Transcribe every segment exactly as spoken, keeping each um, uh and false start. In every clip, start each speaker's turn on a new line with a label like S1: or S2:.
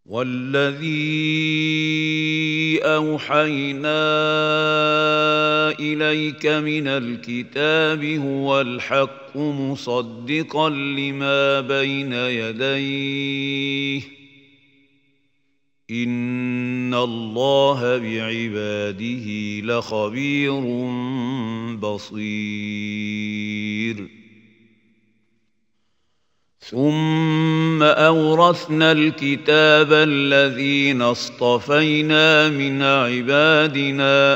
S1: والذي أوحينا إليك من الكتاب هو الحق مصدقا لما بين يديه إن الله بعباده لخبير بصير. ثم أورثنا الكتاب الذين اصطفينا من عبادنا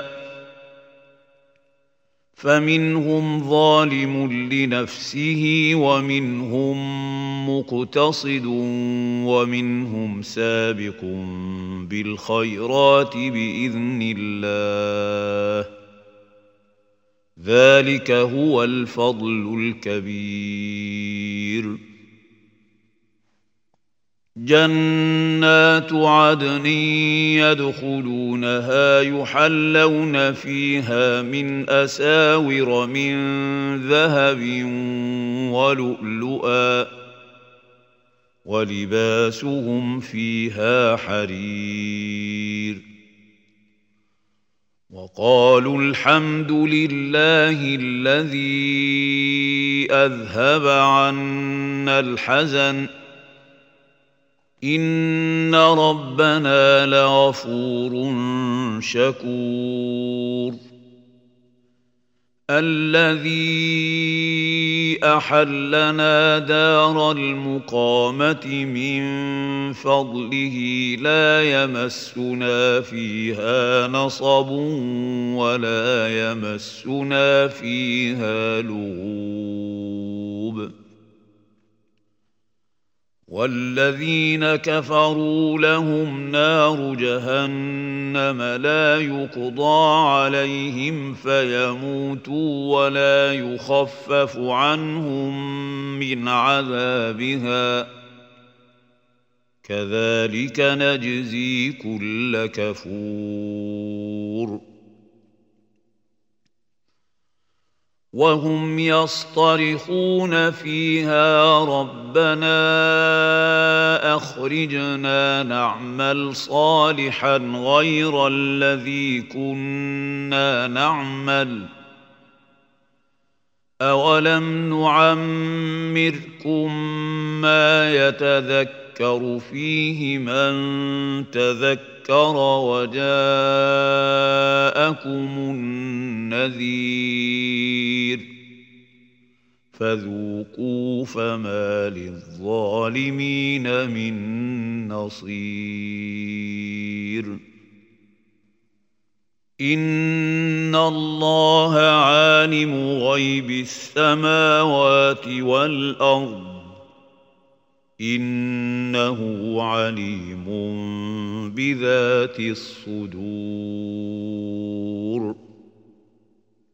S1: فمنهم ظالم لنفسه ومنهم مقتصد ومنهم سابق بالخيرات بإذن الله ذلك هو الفضل الكبير. جنات عدن يدخلونها يحلون فيها من أساور من ذهب ولؤلؤا ولباسهم فيها حرير. وقالوا الحمد لله الذي أذهب عنا الحزن إن ربنا لغفور شكور. الذي أحلنا دار المقامة من فضله لا يمسنا فيها نصب ولا يمسنا فيها لغوب. والذين كفروا لهم نار جهنم لا يقضى عليهم فيموتوا ولا يخفف عنهم من عذابها كذلك نجزي كل كفور. وهم يصطرخون فيها ربنا أخرجنا نعمل صالحا غير الذي كنا نعمل أولم نعمركم ما يتذكر فيه من تذكر وجاءكم النذير فذوقوا فما للظالمين من نصير. إن الله عالم غيب السماوات والأرض إنه عليم بذات الصدور.